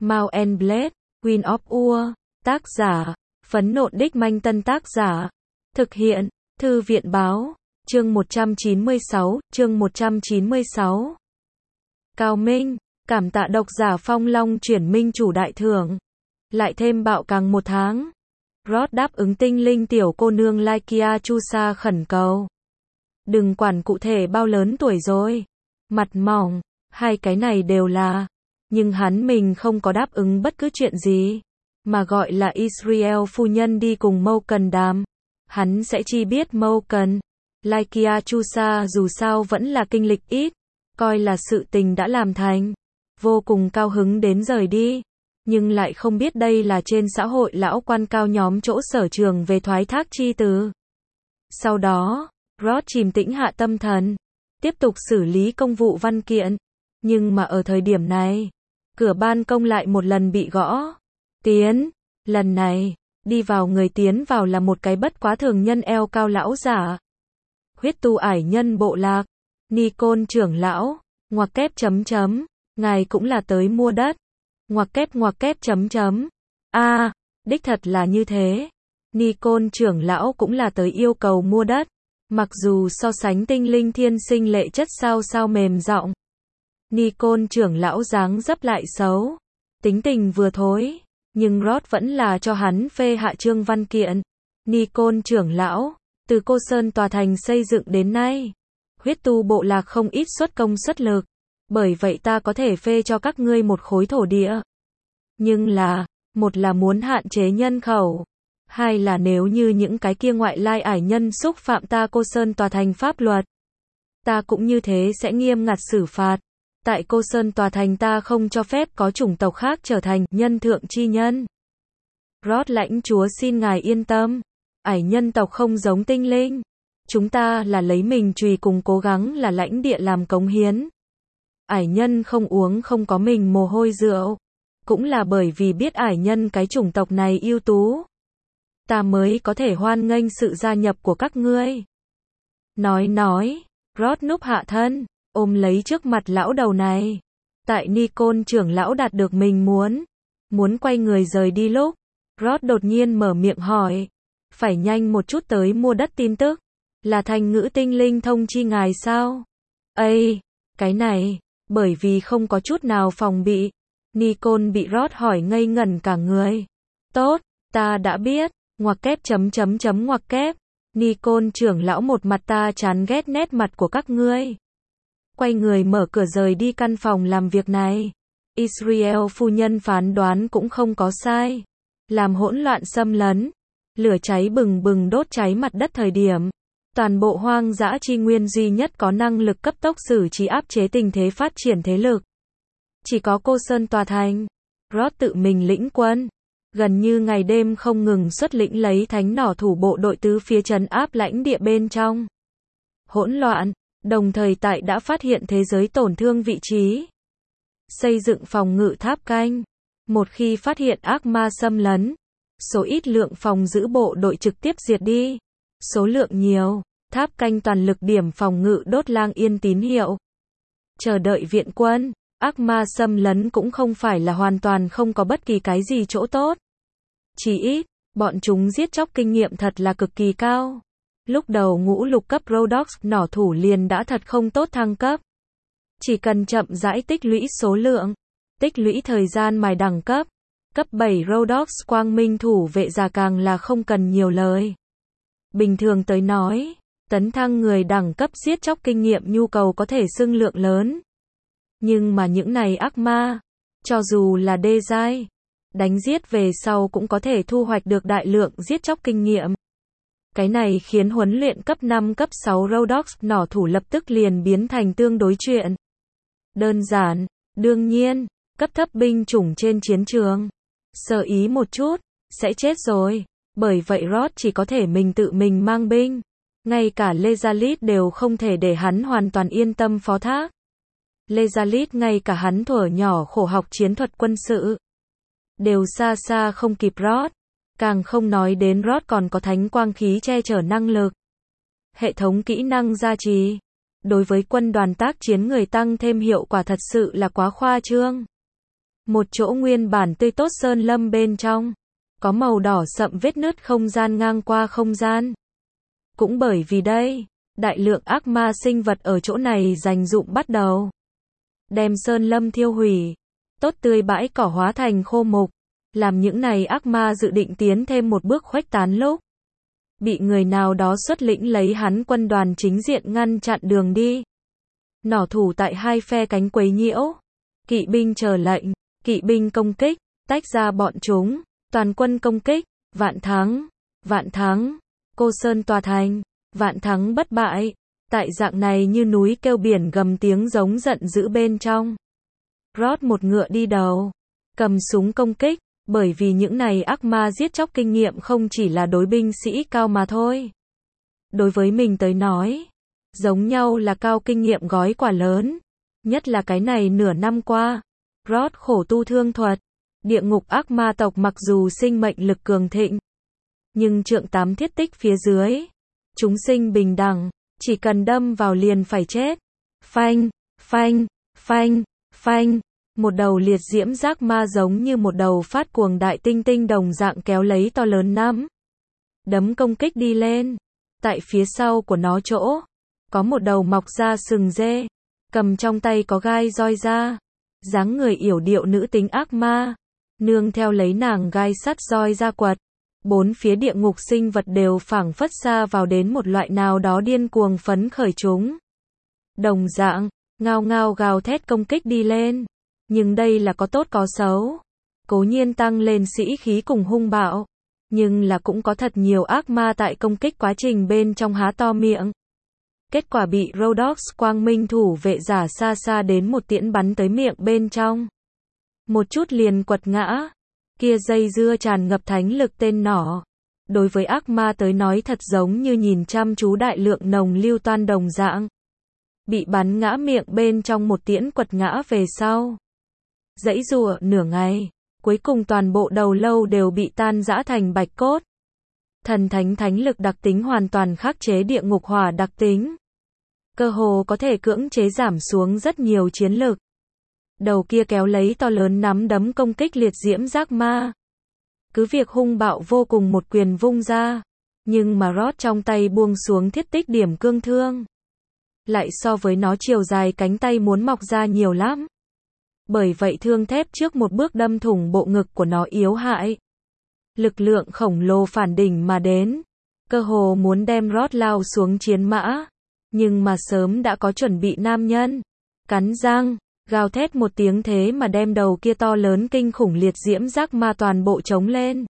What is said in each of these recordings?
Mount and Blade, Queen of War, tác giả, Phấn Nộn Đích Manh Tân tác giả, thực hiện, Thư viện báo, chương 196, chương 196. Cao Minh, cảm tạ độc giả Phong Long chuyển minh chủ đại thưởng. Lại thêm bạo càng một tháng. Rod đáp ứng tinh linh tiểu cô nương Lykia Chusa khẩn cầu. Đừng quản cụ thể bao lớn tuổi rồi. Mặt mỏng, hai cái này đều là. Nhưng hắn mình không có đáp ứng bất cứ chuyện gì. Mà gọi là Israel phu nhân đi cùng Moukan đàm. Hắn sẽ chi biết Moukan. Lykia Chusa dù sao vẫn là kinh lịch ít. Coi là sự tình đã làm thành. Vô cùng cao hứng đến rời đi. Nhưng lại không biết đây là trên xã hội lão quan cao nhóm chỗ sở trường về thoái thác chi từ. Sau đó, Rod chìm tĩnh hạ tâm thần. Tiếp tục xử lý công vụ văn kiện. Nhưng mà ở thời điểm này, cửa ban công lại một lần bị gõ. Tiến, lần này, đi vào người tiến vào là một cái bất quá thường nhân eo cao lão giả. Huyết tu ải nhân bộ lạc. Nikon trưởng lão, ngoặc kép chấm chấm. Ngài cũng là tới mua đất. Ngoặc kép chấm chấm. Đích thật là như thế. Nikon trưởng lão cũng là tới yêu cầu mua đất. Mặc dù so sánh tinh linh thiên sinh lệ chất sao mềm giọng. Nikon trưởng lão dáng dấp lại xấu. Tính tình vừa thối. Nhưng Rod vẫn là cho hắn phê hạ chương văn kiện. Nikon trưởng lão, từ Cô Sơn tòa thành xây dựng đến nay. Huyết tu bộ lạc không ít xuất công xuất lực. Bởi vậy ta có thể phê cho các ngươi một khối thổ địa. Nhưng là, một là muốn hạn chế nhân khẩu. Hai là nếu như những cái kia ngoại lai ải nhân xúc phạm ta Cô Sơn tòa thành pháp luật. Ta cũng như thế sẽ nghiêm ngặt xử phạt. Tại Cô Sơn tòa thành ta không cho phép có chủng tộc khác trở thành nhân thượng chi nhân. Rod lãnh chúa xin ngài yên tâm. Ải nhân tộc không giống tinh linh. Chúng ta là lấy mình trùy cùng cố gắng là lãnh địa làm cống hiến. Ải nhân không uống không có mình mồ hôi rượu. Cũng là bởi vì biết ải nhân cái chủng tộc này ưu tú. Ta mới có thể hoan nghênh sự gia nhập của các ngươi. Nói, Rod núp hạ thân, ôm lấy trước mặt lão đầu này. Tại Nikon trưởng lão đạt được mình muốn quay người rời đi lúc, Rod đột nhiên mở miệng hỏi. Phải nhanh một chút tới mua đất tin tức. Là thành ngữ tinh linh thông chi ngài sao? Cái này, bởi vì không có chút nào phòng bị. Nikon bị Rod hỏi ngây ngẩn cả người. Tốt, ta đã biết. Ngoặc kép chấm chấm chấm ngoặc kép. Nikon trưởng lão một mặt ta chán ghét nét mặt của các ngươi. Quay người mở cửa rời đi căn phòng làm việc này. Israel phu nhân phán đoán cũng không có sai. Làm hỗn loạn xâm lấn. Lửa cháy bừng bừng đốt cháy mặt đất thời điểm. Toàn bộ hoang dã chi nguyên duy nhất có năng lực cấp tốc xử trí áp chế tình thế phát triển thế lực. Chỉ có Cô Sơn tòa thành. Rod tự mình lĩnh quân. Gần như ngày đêm không ngừng xuất lĩnh lấy thánh nỏ thủ bộ đội tứ phía trấn áp lãnh địa bên trong. Hỗn loạn, đồng thời tại đã phát hiện thế giới tổn thương vị trí. Xây dựng phòng ngự tháp canh. Một khi phát hiện ác ma xâm lấn, số ít lượng phòng giữ bộ đội trực tiếp diệt đi. Số lượng nhiều, tháp canh toàn lực điểm phòng ngự đốt lang yên tín hiệu. Chờ đợi viện quân, ác ma xâm lấn cũng không phải là hoàn toàn không có bất kỳ cái gì chỗ tốt. Chỉ ít, bọn chúng giết chóc kinh nghiệm thật là cực kỳ cao. Lúc đầu ngũ lục cấp Rhodox nỏ thủ liền đã thật không tốt thăng cấp. Chỉ cần chậm rãi tích lũy số lượng, tích lũy thời gian mài đẳng cấp. Cấp 7 Rhodox quang minh thủ vệ già càng là không cần nhiều lời. Bình thường tới nói, tấn thăng người đẳng cấp giết chóc kinh nghiệm nhu cầu có thể xưng lượng lớn. Nhưng mà những này ác ma, cho dù là đê giai, đánh giết về sau cũng có thể thu hoạch được đại lượng giết chóc kinh nghiệm. Cái này khiến huấn luyện cấp 5 cấp 6 Rhodox nỏ thủ lập tức liền biến thành tương đối chuyện. Đơn giản, đương nhiên, cấp thấp binh chủng trên chiến trường. Sơ ý một chút, sẽ chết rồi. Bởi vậy Rod chỉ có thể mình tự mình mang binh. Ngay cả Lezalit đều không thể để hắn hoàn toàn yên tâm phó thác. Lezalit ngay cả hắn thuở nhỏ khổ học chiến thuật quân sự. Đều xa xa không kịp Rod. Càng không nói đến Rod còn có thánh quang khí che chở năng lực. Hệ thống kỹ năng gia trì. Đối với quân đoàn tác chiến người tăng thêm hiệu quả thật sự là quá khoa trương. Một chỗ nguyên bản tươi tốt sơn lâm bên trong, có màu đỏ sậm vết nứt không gian ngang qua không gian. Cũng bởi vì đây, đại lượng ác ma sinh vật ở chỗ này dành dụm bắt đầu. Đem sơn lâm thiêu hủy, tốt tươi bãi cỏ hóa thành khô mục, làm những này ác ma dự định tiến thêm một bước khuếch tán lúc. Bị người nào đó xuất lĩnh lấy hắn quân đoàn chính diện ngăn chặn đường đi. Nỏ thủ tại hai phe cánh quấy nhiễu. Kỵ binh chờ lệnh, kỵ binh công kích, tách ra bọn chúng, toàn quân công kích, vạn thắng, Cô Sơn tòa thành, vạn thắng bất bại. Tại dạng này như núi kêu biển gầm tiếng giống giận dữ bên trong. Rod một ngựa đi đầu, cầm súng công kích, bởi vì những này ác ma giết chóc kinh nghiệm không chỉ là đối binh sĩ cao mà thôi. Đối với mình tới nói, giống nhau là cao kinh nghiệm gói quả lớn. Nhất là cái này nửa năm qua, Rod khổ tu thương thuật. Địa ngục ác ma tộc mặc dù sinh mệnh lực cường thịnh, nhưng trượng 8 thiết tích phía dưới, chúng sinh bình đẳng, chỉ cần đâm vào liền phải chết. Phanh, phanh, phanh, phanh, một đầu liệt diễm giác ma giống như một đầu phát cuồng đại tinh tinh đồng dạng kéo lấy to lớn nắm đấm công kích đi lên. Tại phía sau của nó chỗ, có một đầu mọc ra sừng dê, cầm trong tay có gai roi ra, dáng người yểu điệu nữ tính ác ma, nương theo lấy nàng gai sắt roi ra quật. Bốn phía địa ngục sinh vật đều phảng phất xa vào đến một loại nào đó điên cuồng phấn khởi chúng. Đồng dạng, ngao ngao gào thét công kích đi lên. Nhưng đây là có tốt có xấu. Cố nhiên tăng lên sĩ khí cùng hung bạo. Nhưng là cũng có thật nhiều ác ma tại công kích quá trình bên trong há to miệng. Kết quả bị Rhodox quang minh thủ vệ giả xa xa đến một tiễn bắn tới miệng bên trong. Một chút liền quật ngã. Kia dây dưa tràn ngập thánh lực tên nỏ. Đối với ác ma tới nói thật giống như nhìn chăm chú đại lượng nồng lưu toan đồng dạng. Bị bắn ngã miệng bên trong một tiễn quật ngã về sau. Giãy giụa nửa ngày, cuối cùng toàn bộ đầu lâu đều bị tan rã thành bạch cốt. Thần thánh lực đặc tính hoàn toàn khắc chế địa ngục hỏa đặc tính. Cơ hồ có thể cưỡng chế giảm xuống rất nhiều chiến lực. Đầu kia kéo lấy to lớn nắm đấm công kích liệt diễm giác ma. Cứ việc hung bạo vô cùng một quyền vung ra, nhưng mà Rod trong tay buông xuống thiết tích điểm cương thương. Lại so với nó chiều dài cánh tay muốn mọc ra nhiều lắm. Bởi vậy thương thép trước một bước đâm thủng bộ ngực của nó yếu hại. Lực lượng khổng lồ phản đỉnh mà đến, cơ hồ muốn đem Rod lao xuống chiến mã. Nhưng mà sớm đã có chuẩn bị nam nhân. Cắn răng, gào thét một tiếng thế mà đem đầu kia to lớn kinh khủng liệt diễm giác ma toàn bộ chống lên.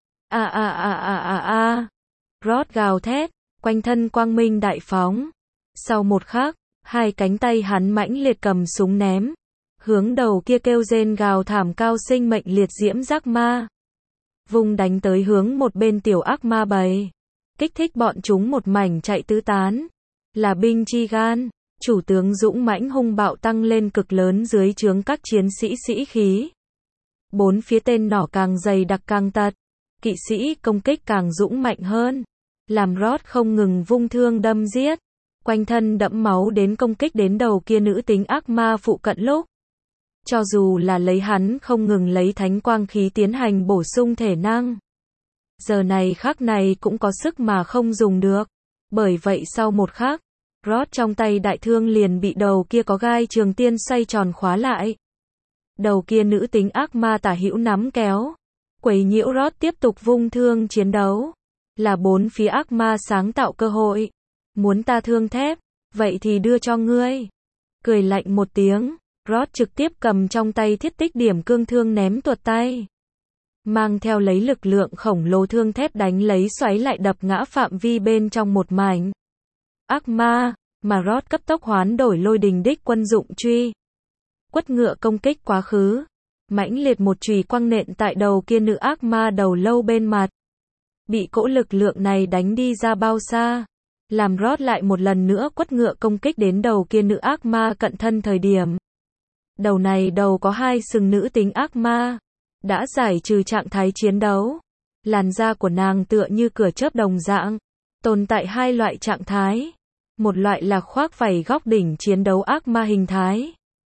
Rod gào thét, quanh thân quang minh đại phóng. Sau một khắc, hai cánh tay hắn mãnh liệt cầm súng ném, hướng đầu kia kêu rên gào thảm cao sinh mệnh liệt diễm giác ma. Vùng đánh tới hướng một bên tiểu ác ma bầy, kích thích bọn chúng một mảnh chạy tứ tán. Là binh chi gan, chủ tướng dũng mãnh hung bạo tăng lên cực lớn dưới trướng các chiến sĩ sĩ khí. Bốn phía tên nỏ càng dày đặc càng tật, kỵ sĩ công kích càng dũng mạnh hơn, làm Rod không ngừng vung thương đâm giết, quanh thân đẫm máu đến công kích đến đầu kia nữ tính ác ma phụ cận lúc. Cho dù là lấy hắn không ngừng lấy thánh quang khí tiến hành bổ sung thể năng, giờ này khắc này cũng có sức mà không dùng được. Bởi vậy sau một khắc, Rod trong tay đại thương liền bị đầu kia có gai trường tiên xoay tròn khóa lại. Đầu kia nữ tính ác ma tả hữu nắm kéo, quấy nhiễu Rod tiếp tục vung thương chiến đấu. Là bốn phía ác ma sáng tạo cơ hội. Muốn ta thương thép, vậy thì đưa cho ngươi. Cười lạnh một tiếng, Rod trực tiếp cầm trong tay thiết tích điểm cương thương ném tuột tay. Mang theo lấy lực lượng khổng lồ thương thép đánh lấy xoáy lại đập ngã phạm vi bên trong một mảnh. Ác ma, mà Rod cấp tốc hoán đổi lôi đình đích quân dụng truy. Quất ngựa công kích quá khứ. Mãnh liệt một chùy quăng nện tại đầu kia nữ ác ma đầu lâu bên mặt. Bị cỗ lực lượng này đánh đi ra bao xa. Làm Rod lại một lần nữa quất ngựa công kích đến đầu kia nữ ác ma cận thân thời điểm. Đầu này đầu có hai sừng nữ tính ác ma. Đã giải trừ trạng thái chiến đấu. Làn da của nàng tựa như cửa chớp đồng dạng. Tồn tại hai loại trạng thái. Một loại là khoác vảy góc đỉnh chiến đấu ác ma hình thái.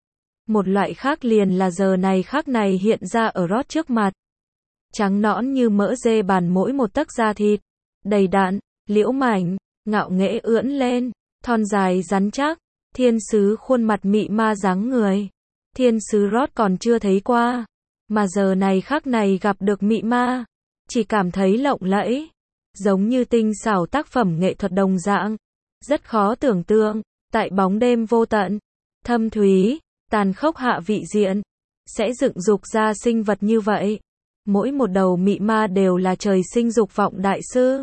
Một loại khác liền là giờ này khắc này hiện ra ở Rod trước mặt. Trắng nõn như mỡ dê bàn mỗi một tấc da thịt. Đầy đặn, liễu mảnh, ngạo nghễ ưỡn lên, thon dài rắn chắc. Thiên sứ khuôn mặt mị ma dáng người. Thiên sứ Rod còn chưa thấy qua. Mà giờ này khắc này gặp được mị ma. Chỉ cảm thấy lộng lẫy. Giống như tinh xảo tác phẩm nghệ thuật đồng dạng. Rất khó tưởng tượng. Tại bóng đêm vô tận, thâm thúy, tàn khốc hạ vị diện, sẽ dựng dục ra sinh vật như vậy. Mỗi một đầu mị ma đều là trời sinh dục vọng đại sư.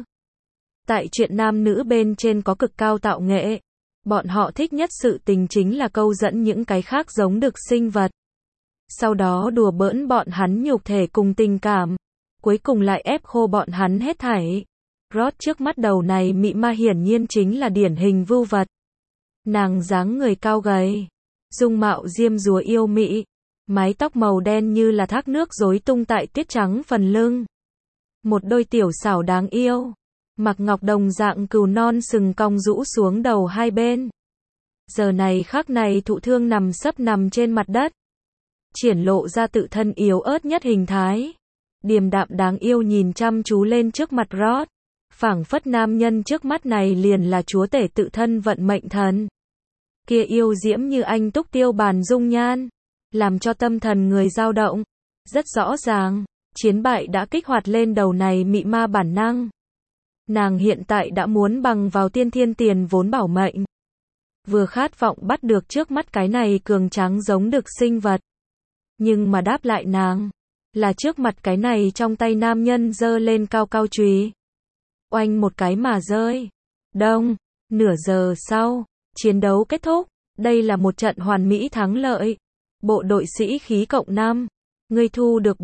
Tại chuyện nam nữ bên trên có cực cao tạo nghệ. Bọn họ thích nhất sự tình chính là câu dẫn những cái khác giống được sinh vật. Sau đó đùa bỡn bọn hắn nhục thể cùng tình cảm. Cuối cùng lại ép khô bọn hắn hết thảy. Rod trước mắt đầu này mị ma hiển nhiên chính là điển hình vưu vật. Nàng dáng người cao gầy, dung mạo diêm dúa yêu mị, mái tóc màu đen như là thác nước rối tung tại tuyết trắng phần lưng. Một đôi tiểu xảo đáng yêu, mặc ngọc đồng dạng cừu non sừng cong rũ xuống đầu hai bên. Giờ này khắc này thụ thương nằm sấp nằm trên mặt đất, triển lộ ra tự thân yếu ớt nhất hình thái. Điềm đạm đáng yêu nhìn chăm chú lên trước mặt Rod, phảng phất nam nhân trước mắt này liền là chúa tể tự thân vận mệnh thần. Kia yêu diễm như anh túc tiêu bàn dung nhan, làm cho tâm thần người dao động. Rất rõ ràng, chiến bại đã kích hoạt lên đầu này mị ma bản năng. Nàng hiện tại đã muốn bằng vào tiên thiên tiền vốn bảo mệnh. Vừa khát vọng bắt được trước mắt cái này cường tráng giống được sinh vật. Nhưng mà đáp lại nàng, là trước mặt cái này trong tay nam nhân giơ lên cao cao chùy. Oanh một cái mà rơi. Đông, nửa giờ sau. Chiến đấu kết thúc, đây là một trận hoàn mỹ thắng lợi. Bộ đội sĩ khí cộng 5, ngươi thu được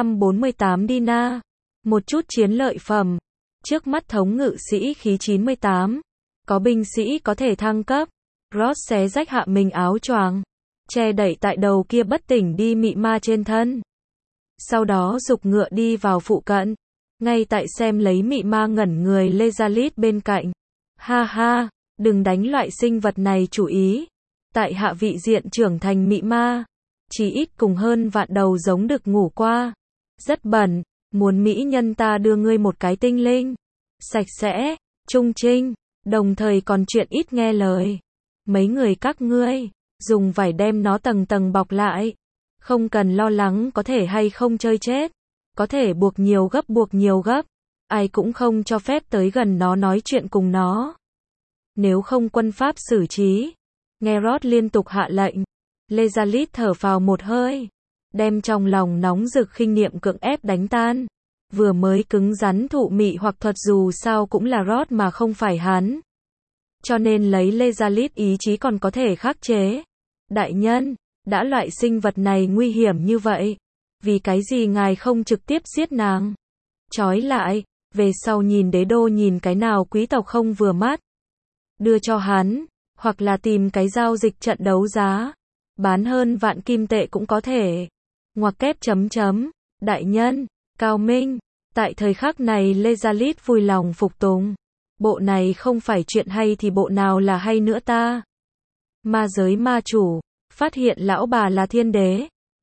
448 dinar, một chút chiến lợi phẩm. Trước mắt thống ngự sĩ khí 98, có binh sĩ có thể thăng cấp. Rod xé rách hạ mình áo choàng, che đậy tại đầu kia bất tỉnh đi mị ma trên thân. Sau đó giục ngựa đi vào phụ cận, ngay tại xem lấy mị ma ngẩn người Lezalit bên cạnh. Ha ha. Đừng đánh loại sinh vật này chủ ý. Tại hạ vị diện trưởng thành mị ma, chỉ ít cùng hơn vạn đầu giống được ngủ qua. Rất bẩn, muốn mỹ nhân ta đưa ngươi một cái tinh linh. Sạch sẽ, trung trinh, đồng thời còn chuyện ít nghe lời. Mấy người các ngươi, dùng vải đem nó tầng tầng bọc lại. Không cần lo lắng có thể hay không chơi chết. Có thể buộc nhiều gấp. Ai cũng không cho phép tới gần nó nói chuyện cùng nó. Nếu không quân pháp xử trí. Nghe Rod liên tục hạ lệnh. Lezalit thở phào một hơi. Đem trong lòng nóng rực khinh niệm cưỡng ép đánh tan. Vừa mới cứng rắn thụ mị hoặc thuật dù sao cũng là Rod mà không phải hắn. Cho nên lấy Lezalit ý chí còn có thể khắc chế. Đại nhân, đã loại sinh vật này nguy hiểm như vậy. Vì cái gì ngài không trực tiếp giết nàng? Trói lại, về sau nhìn đế đô nhìn cái nào quý tộc không vừa mắt. Đưa cho hắn, hoặc là tìm cái giao dịch trận đấu giá. Bán hơn vạn kim tệ cũng có thể. Ngoặc kép chấm chấm. Đại nhân, cao minh. Tại thời khắc này Lezalit vui lòng phục tùng. Bộ này không phải chuyện hay thì bộ nào là hay nữa ta? Ma giới ma chủ, phát hiện lão bà là thiên đế.